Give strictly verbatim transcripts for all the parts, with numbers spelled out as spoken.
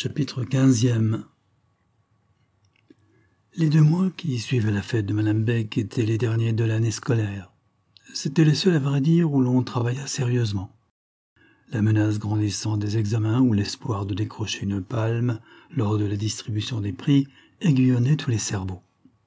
Chapitre quinzième. Les deux mois qui suivaient la fête de Madame Beck étaient les derniers de l'année scolaire. C'étaient les seuls, à vrai dire, où l'on travailla sérieusement. La menace grandissant des examens ou l'espoir de décrocher une palme lors de la distribution des prix aiguillonnait tous les cerveaux.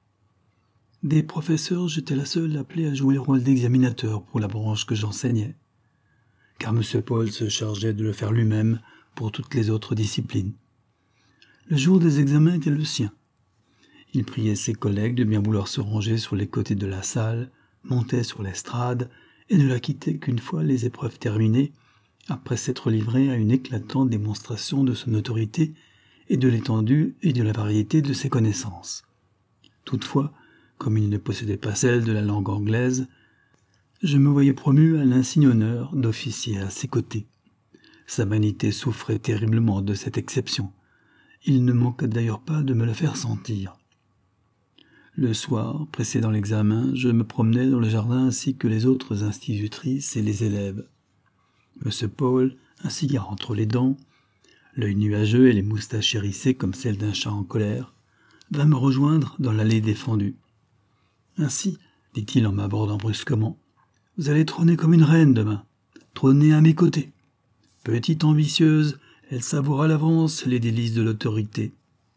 Des professeurs, j'étais la seule appelée à jouer le rôle d'examinateur pour la branche que j'enseignais, car M. Paul se chargeait de le faire lui-même pour toutes les autres disciplines. Le jour des examens était le sien. Il priait ses collègues de bien vouloir se ranger sur les côtés de la salle, montait sur l'estrade et ne la quittait qu'une fois les épreuves terminées, après s'être livré à une éclatante démonstration de son autorité et de l'étendue et de la variété de ses connaissances. Toutefois, comme il ne possédait pas celle de la langue anglaise, je me voyais promu à l'insigne honneur d'officier à ses côtés. Sa vanité souffrait terriblement de cette exception. Il ne manqua d'ailleurs pas de me le faire sentir. Le soir, précédant l'examen, je me promenais dans le jardin ainsi que les autres institutrices et les élèves. M. Paul, un cigare entre les dents, l'œil nuageux et les moustaches hérissées comme celles d'un chat en colère, vint me rejoindre dans l'allée défendue. « Ainsi, dit-il en m'abordant brusquement, vous allez trôner comme une reine demain, trôner à mes côtés. Petite ambitieuse, elle savoure à l'avance les délices de l'autorité. »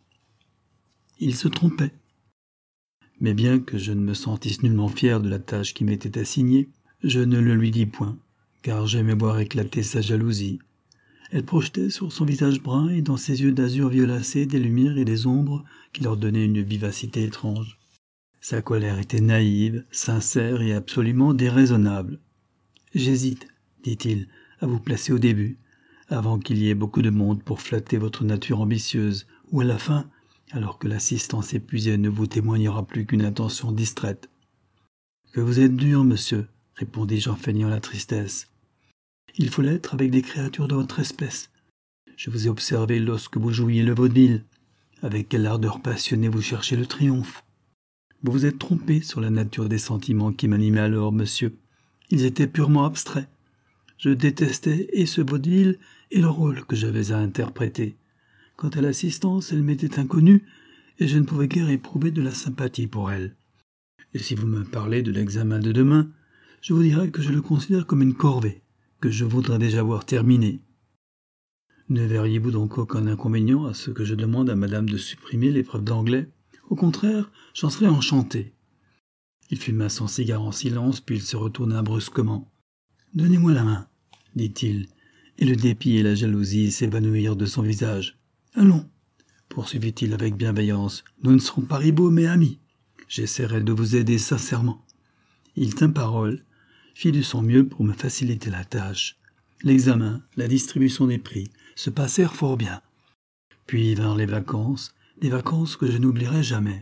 Il se trompait. Mais bien que je ne me sentisse nullement fier de la tâche qui m'était assignée, je ne le lui dis point, car j'aimais voir éclater sa jalousie. Elle projetait sur son visage brun et dans ses yeux d'azur violacé des lumières et des ombres qui leur donnaient une vivacité étrange. Sa colère était naïve, sincère et absolument déraisonnable. « J'hésite, dit-il, à vous placer au début, avant qu'il y ait beaucoup de monde pour flatter votre nature ambitieuse, ou à la fin, alors que l'assistance épuisée ne vous témoignera plus qu'une intention distraite. »« Que vous êtes dur, monsieur, répondis-je en feignant la tristesse. Il faut l'être avec des créatures de votre espèce. Je vous ai observé lorsque vous jouiez le vaudeville. Avec quelle ardeur passionnée vous cherchez le triomphe. Vous vous êtes trompé sur la nature des sentiments qui m'animaient alors, monsieur. Ils étaient purement abstraits. Je détestais et ce vaudeville et le rôle que j'avais à interpréter. Quant à l'assistance, elle m'était inconnue et je ne pouvais guère éprouver de la sympathie pour elle. Et si vous me parlez de l'examen de demain, je vous dirai que je le considère comme une corvée, que je voudrais déjà voir terminée. Ne verriez-vous donc aucun inconvénient à ce que je demande à madame de supprimer l'épreuve d'anglais ? Au contraire, j'en serais enchanté. Il fuma son cigare en silence, puis il se retourna brusquement. « Donnez-moi la main, dit-il, et le dépit et la jalousie s'évanouirent de son visage. « Allons, poursuivit-il avec bienveillance, nous ne serons pas rivaux mais amis. J'essaierai de vous aider sincèrement. » Il tint parole, fit de son mieux pour me faciliter la tâche. L'examen, la distribution des prix se passèrent fort bien. Puis vinrent les vacances, des vacances que je n'oublierai jamais.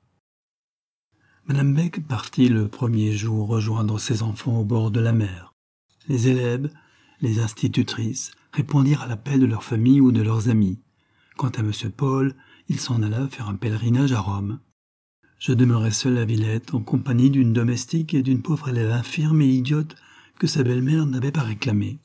Madame Beck partit le premier jour rejoindre ses enfants au bord de la mer. Les élèves, les institutrices, répondirent à l'appel de leur famille ou de leurs amis. Quant à M. Paul, il s'en alla faire un pèlerinage à Rome. Je demeurai seul à Villette, en compagnie d'une domestique et d'une pauvre élève infirme et idiote que sa belle-mère n'avait pas réclamée.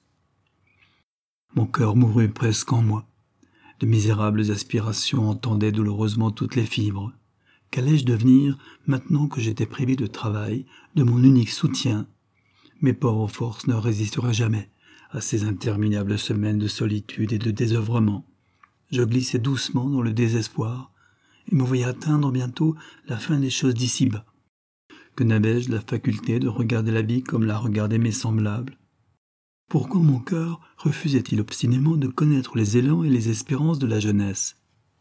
Mon cœur mourut presque en moi. De misérables aspirations entendaient douloureusement toutes les fibres. Qu'allais-je devenir maintenant que j'étais privé de travail, de mon unique soutien ? Mes pauvres forces ne résisteraient jamais à ces interminables semaines de solitude et de désœuvrement. Je glissais doucement dans le désespoir et me voyais atteindre bientôt la fin des choses d'ici-bas. Que n'avais-je la faculté de regarder la vie comme la regardaient mes semblables ? Pourquoi mon cœur refusait-il obstinément de connaître les élans et les espérances de la jeunesse ?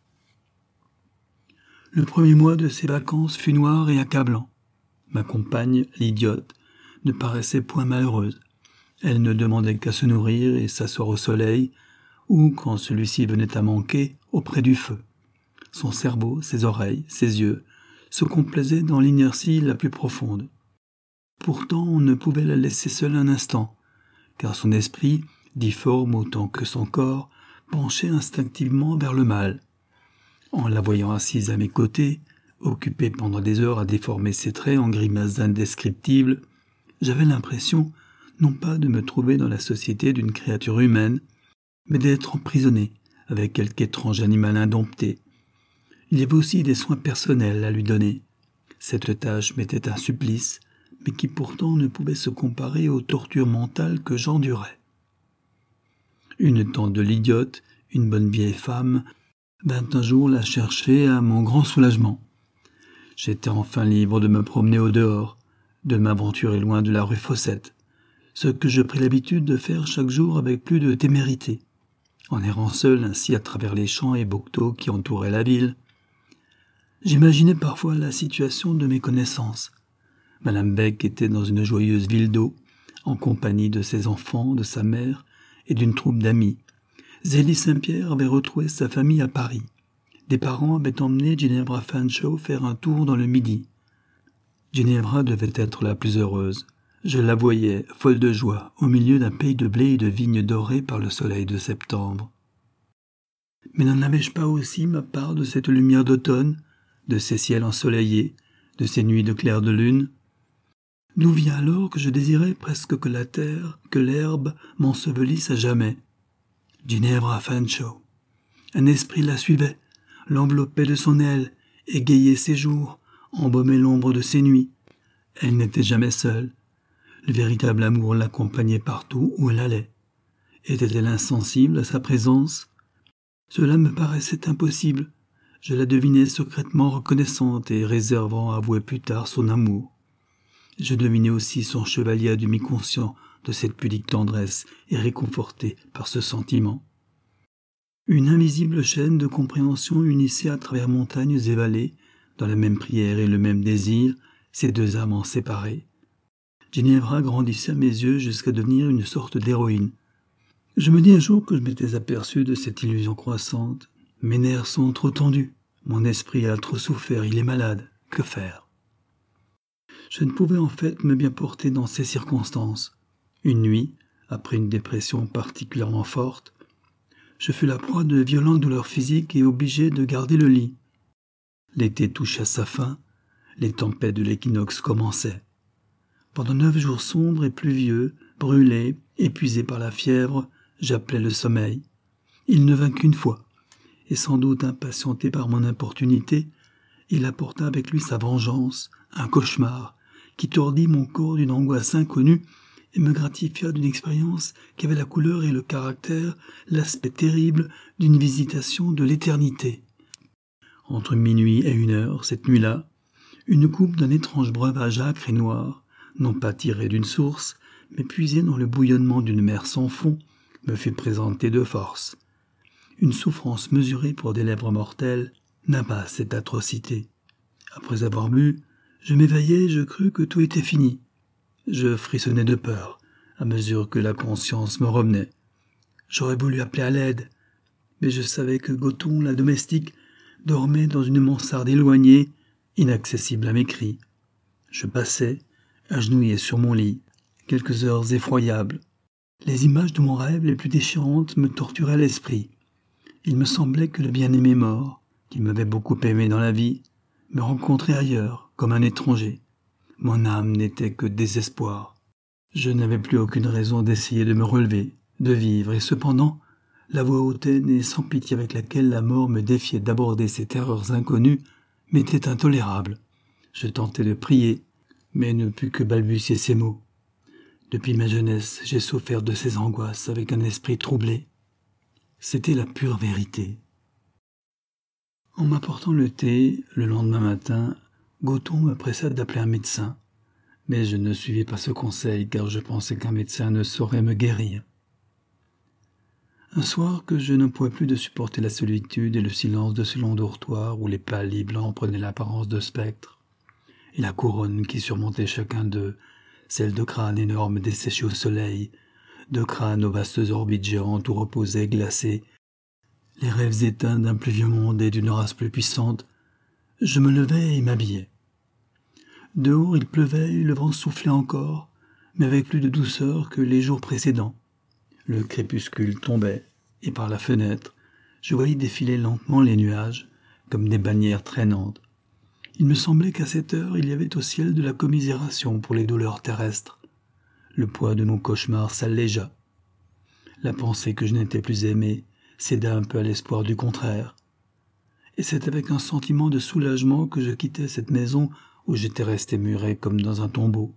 Le premier mois de ces vacances fut noir et accablant. Ma compagne, l'idiote, ne paraissait point malheureuse. Elle ne demandait qu'à se nourrir et s'asseoir au soleil, ou, quand celui-ci venait à manquer, auprès du feu. Son cerveau, ses oreilles, ses yeux, se complaisaient dans l'inertie la plus profonde. Pourtant, on ne pouvait la laisser seule un instant, car son esprit, difforme autant que son corps, penchait instinctivement vers le mal. En la voyant assise à mes côtés, occupée pendant des heures à déformer ses traits en grimaces indescriptibles, j'avais l'impression, non pas de me trouver dans la société d'une créature humaine, mais d'être emprisonné avec quelque étrange animal indompté. Il y avait aussi des soins personnels à lui donner. Cette tâche m'était un supplice, mais qui pourtant ne pouvait se comparer aux tortures mentales que j'endurais. Une tante de l'idiote, une bonne vieille femme, vint un jour la chercher à mon grand soulagement. J'étais enfin libre de me promener au dehors, de m'aventurer loin de la rue Fossette, ce que je pris l'habitude de faire chaque jour avec plus de témérité, en errant seul ainsi à travers les champs et bocteaux qui entouraient la ville. J'imaginais parfois la situation de mes connaissances. Madame Beck était dans une joyeuse ville d'eau, en compagnie de ses enfants, de sa mère et d'une troupe d'amis. Zélie Saint-Pierre avait retrouvé sa famille à Paris. Des parents avaient emmené Ginevra Fanshawe faire un tour dans le Midi. Ginevra devait être la plus heureuse. Je la voyais, folle de joie, au milieu d'un pays de blé et de vignes dorées par le soleil de septembre. Mais n'en avais-je pas aussi ma part de cette lumière d'automne, de ces ciels ensoleillés, de ces nuits de clair de lune? D'où vient alors que je désirais presque que la terre, que l'herbe m'ensevelisse à jamais? Ginevra Fanshawe. Un esprit la suivait, l'enveloppait de son aile, égayait ses jours, embaumait l'ombre de ses nuits. Elle n'était jamais seule. Le véritable amour l'accompagnait partout où elle allait. Était-elle insensible à sa présence? Cela me paraissait impossible. Je la devinais secrètement reconnaissante et réservant à avouer plus tard son amour. Je devinais aussi son chevalier à demi conscient de cette pudique tendresse et réconforté par ce sentiment. Une invisible chaîne de compréhension unissait à travers montagnes et vallées, dans la même prière et le même désir, ces deux amants séparés. Ginevra grandissait à mes yeux jusqu'à devenir une sorte d'héroïne. Je me dis un jour que je m'étais aperçu de cette illusion croissante. Mes nerfs sont trop tendus, mon esprit a trop souffert, il est malade, que faire? Je ne pouvais en fait me bien porter dans ces circonstances. Une nuit, après une dépression particulièrement forte, je fus la proie de violentes douleurs physiques et obligé de garder le lit. L'été touchait à sa fin, les tempêtes de l'équinoxe commençaient. Pendant neuf jours sombres et pluvieux, brûlé, épuisé par la fièvre, j'appelais le sommeil. Il ne vint qu'une fois, et sans doute impatienté par mon importunité, il apporta avec lui sa vengeance, un cauchemar, qui tordit mon corps d'une angoisse inconnue et me gratifia d'une expérience qui avait la couleur et le caractère, l'aspect terrible d'une visitation de l'éternité. Entre minuit et une heure, cette nuit-là, une coupe d'un étrange breuvage âcre et noir, non pas tiré d'une source, mais puisé dans le bouillonnement d'une mer sans fond, me fut présentée de force. Une souffrance mesurée pour des lèvres mortelles n'a pas cette atrocité. Après avoir bu, je m'éveillai et je crus que tout était fini. Je frissonnais de peur, à mesure que la conscience me revenait. J'aurais voulu appeler à l'aide, mais je savais que Goton, la domestique, dormait dans une mansarde éloignée, inaccessible à mes cris. Je passais, agenouillé sur mon lit, quelques heures effroyables. Les images de mon rêve les plus déchirantes me torturaient l'esprit. Il me semblait que le bien-aimé mort, qui m'avait beaucoup aimé dans la vie, me rencontrait ailleurs, comme un étranger. Mon âme n'était que désespoir. Je n'avais plus aucune raison d'essayer de me relever, de vivre, et cependant, la voix hautaine et sans pitié avec laquelle la mort me défiait d'aborder ces terreurs inconnues m'était intolérable. Je tentai de prier, mais ne pus que balbutier ces mots. Depuis ma jeunesse, j'ai souffert de ces angoisses avec un esprit troublé. C'était la pure vérité. En m'apportant le thé, le lendemain matin, Goton me pressa d'appeler un médecin. Mais je ne suivis pas ce conseil, car je pensais qu'un médecin ne saurait me guérir. Un soir que je ne pouvais plus de supporter la solitude et le silence de ce long dortoir où les pâles lits blancs prenaient l'apparence de spectres, et la couronne qui surmontait chacun d'eux, celle de crânes énormes desséchés au soleil, de crânes aux vastes orbites géantes où reposaient glacés les rêves éteints d'un plus vieux monde et d'une race plus puissante, je me levai et m'habillai. Dehors il pleuvait et le vent soufflait encore, mais avec plus de douceur que les jours précédents. Le crépuscule tombait, et par la fenêtre, je voyais défiler lentement les nuages, comme des bannières traînantes. Il me semblait qu'à cette heure, il y avait au ciel de la commisération pour les douleurs terrestres. Le poids de nos cauchemars s'allégea. La pensée que je n'étais plus aimé, céda un peu à l'espoir du contraire. Et c'est avec un sentiment de soulagement que je quittais cette maison où j'étais resté muré comme dans un tombeau.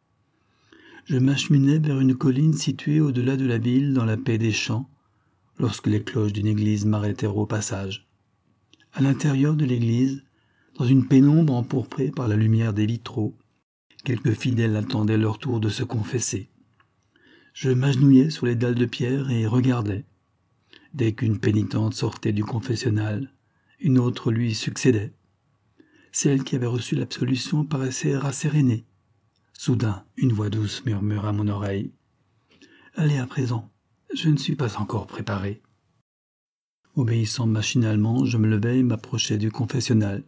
Je m'acheminais vers une colline située au-delà de la ville dans la paix des champs, lorsque les cloches d'une église m'arrêtèrent au passage. À l'intérieur de l'église, dans une pénombre empourprée par la lumière des vitraux, quelques fidèles attendaient leur tour de se confesser. Je m'agenouillais sur les dalles de pierre et regardais. Dès qu'une pénitente sortait du confessionnal, une autre lui succédait. Celle qui avait reçu l'absolution paraissait rassérénée. Soudain, une voix douce murmura à mon oreille. « Allez à présent, je ne suis pas encore préparé. » Obéissant machinalement, je me levai et m'approchai du confessionnal.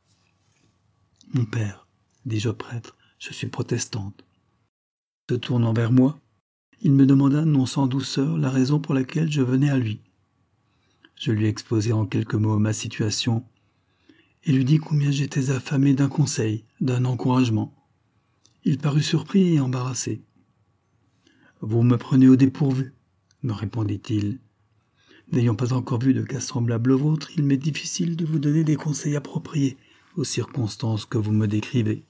« Mon père, dis-je au prêtre, je suis protestante. » Se tournant vers moi, il me demanda non sans douceur la raison pour laquelle je venais à lui. Je lui exposai en quelques mots ma situation et lui dis combien j'étais affamé d'un conseil, d'un encouragement. Il parut surpris et embarrassé. « Vous me prenez au dépourvu, » me répondit-il. « N'ayant pas encore vu de cas semblables au vôtre, il m'est difficile de vous donner des conseils appropriés aux circonstances que vous me décrivez.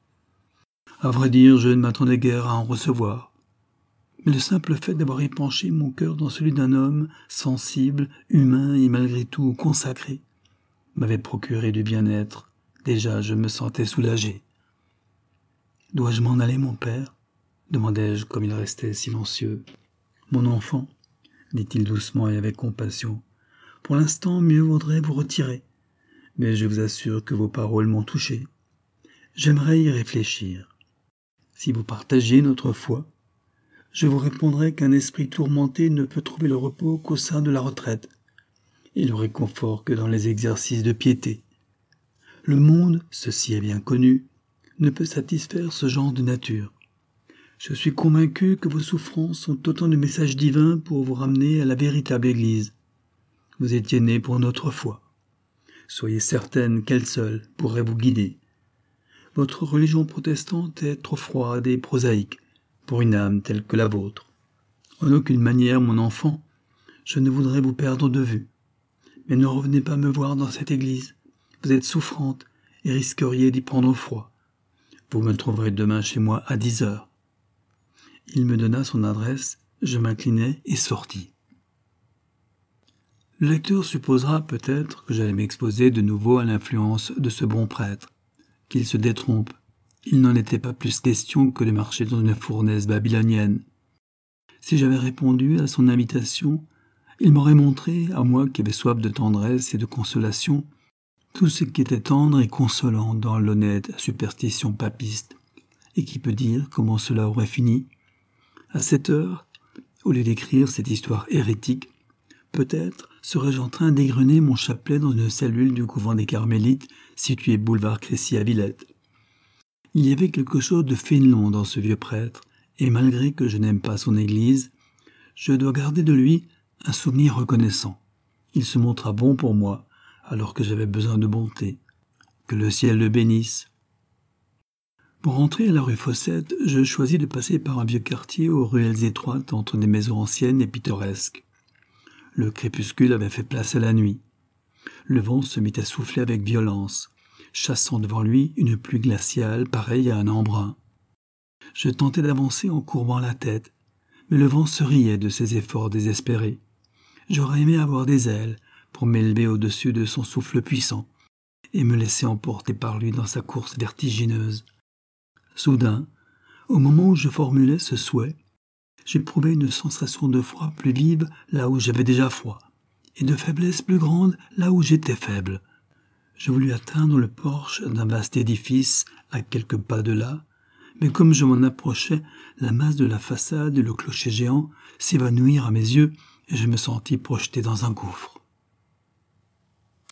À vrai dire, je ne m'attendais guère à en recevoir. Mais le simple fait d'avoir épanché mon cœur dans celui d'un homme sensible, humain et malgré tout consacré m'avait procuré du bien-être. Déjà, je me sentais soulagé. « Dois-je m'en aller, mon père ?» demandai-je comme il restait silencieux. « Mon enfant, » dit-il doucement et avec compassion, « pour l'instant, mieux vaudrait vous retirer, mais je vous assure que vos paroles m'ont touché. J'aimerais y réfléchir. Si vous partagiez notre foi, je vous répondrai qu'un esprit tourmenté ne peut trouver le repos qu'au sein de la retraite, et le réconfort que dans les exercices de piété. Le monde, ceci est bien connu, ne peut satisfaire ce genre de nature. Je suis convaincu que vos souffrances sont autant de messages divins pour vous ramener à la véritable Église. Vous étiez né pour notre foi. Soyez certaine qu'elle seule pourrait vous guider. Votre religion protestante est trop froide et prosaïque pour une âme telle que la vôtre. En aucune manière, mon enfant, je ne voudrais vous perdre de vue. Mais ne revenez pas me voir dans cette église. Vous êtes souffrante et risqueriez d'y prendre froid. Vous me trouverez demain chez moi à dix heures. Il me donna son adresse, je m'inclinai et sortis. Le lecteur supposera peut-être que j'allais m'exposer de nouveau à l'influence de ce bon prêtre. Qu'il se détrompe. Il n'en était pas plus question que de marcher dans une fournaise babylonienne. Si j'avais répondu à son invitation, il m'aurait montré, à moi qui avais soif de tendresse et de consolation, tout ce qui était tendre et consolant dans l'honnête superstition papiste, et qui peut dire comment cela aurait fini. À cette heure, au lieu d'écrire cette histoire hérétique, peut-être serais-je en train d'égrener mon chapelet dans une cellule du couvent des Carmélites situé boulevard Crécy à Villette. Il y avait quelque chose de fénelon dans ce vieux prêtre, et malgré que je n'aime pas son église, je dois garder de lui un souvenir reconnaissant. Il se montra bon pour moi, alors que j'avais besoin de bonté. Que le ciel le bénisse. Pour rentrer à la rue Fossette, je choisis de passer par un vieux quartier aux ruelles étroites entre des maisons anciennes et pittoresques. Le crépuscule avait fait place à la nuit. Le vent se mit à souffler avec violence, chassant devant lui une pluie glaciale pareille à un embrun. Je tentais d'avancer en courbant la tête, mais le vent se riait de ses efforts désespérés. J'aurais aimé avoir des ailes pour m'élever au-dessus de son souffle puissant et me laisser emporter par lui dans sa course vertigineuse. Soudain, au moment où je formulais ce souhait, j'éprouvais une sensation de froid plus vive là où j'avais déjà froid, et de faiblesse plus grande là où j'étais faible. Je voulus atteindre le porche d'un vaste édifice à quelques pas de là, mais comme je m'en approchais, la masse de la façade et le clocher géant s'évanouirent à mes yeux et je me sentis projeté dans un gouffre.